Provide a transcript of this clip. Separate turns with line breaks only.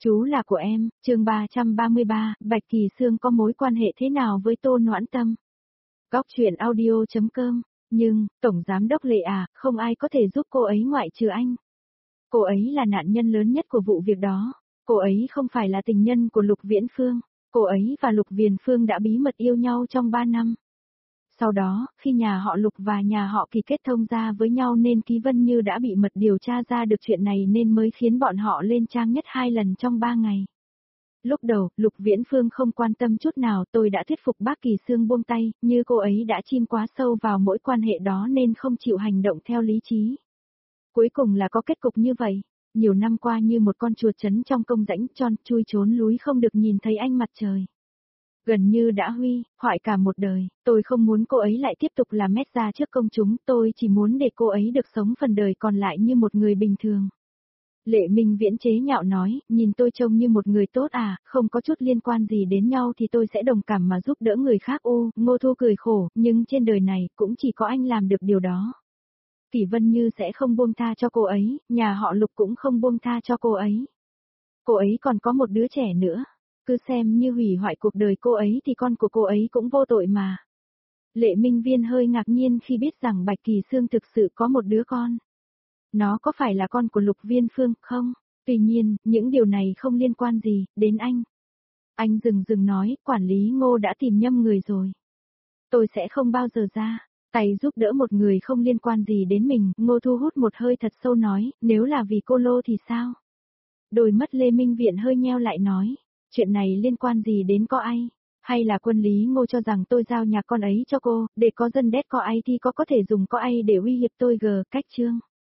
Chú là của em, chương 333, Bạch Kỳ Xương có mối quan hệ thế nào với Tô Noãn Tâm? Góc truyện audio.com, nhưng, Tổng Giám đốc Lệ à, không ai có thể giúp cô ấy ngoại trừ anh. Cô ấy là nạn nhân lớn nhất của vụ việc đó. Cô ấy không phải là tình nhân của Lục Viễn Phương. Cô ấy và Lục Viễn Phương đã bí mật yêu nhau trong 3 năm. Sau đó, khi nhà họ Lục và nhà họ Kỳ kết thông ra với nhau nên Ký Vân Như đã bị mật điều tra ra được chuyện này nên mới khiến bọn họ lên trang nhất 2 lần trong 3 ngày. Lúc đầu, Lục Viễn Phương không quan tâm chút nào, tôi đã thuyết phục bác Kỳ Xương buông tay, như cô ấy đã chìm quá sâu vào mỗi quan hệ đó nên không chịu hành động theo lý trí. Cuối cùng là có kết cục như vậy. Nhiều năm qua như một con chuột trấn trong công rãnh tròn, chui trốn núi không được nhìn thấy ánh mặt trời. Gần như đã hoại cả một đời, tôi không muốn cô ấy lại tiếp tục làm mét ra trước công chúng, tôi chỉ muốn để cô ấy được sống phần đời còn lại như một người bình thường. Lệ Minh Viễn chế nhạo nói, nhìn tôi trông như một người tốt à, không có chút liên quan gì đến nhau thì tôi sẽ đồng cảm mà giúp đỡ người khác. Ngô Thu cười khổ, nhưng trên đời này cũng chỉ có anh làm được điều đó. Kỷ Vân Như sẽ không buông tha cho cô ấy, nhà họ Lục cũng không buông tha cho cô ấy. Cô ấy còn có một đứa trẻ nữa. Cứ xem như hủy hoại cuộc đời cô ấy thì con của cô ấy cũng vô tội mà. Lệ Minh Viên hơi ngạc nhiên khi biết rằng Bạch Kỳ Xương thực sự có một đứa con. Nó có phải là con của Lục Viễn Phương không? Tuy nhiên, những điều này không liên quan gì đến anh. Anh dừng nói, quản lý Ngô đã tìm nhầm người rồi. Tôi sẽ không bao giờ ra tay giúp đỡ một người không liên quan gì đến mình. Ngô Thu hút một hơi thật sâu nói, nếu là vì cô Lô thì sao? Đôi mắt Lê Minh Viện hơi nheo lại nói, chuyện này liên quan gì đến cô ấy? Hay là quân lý Ngô cho rằng tôi giao nhà con ấy cho cô, để có dân đét cô ấy thì có thể dùng cô ấy để uy hiếp tôi cách chương.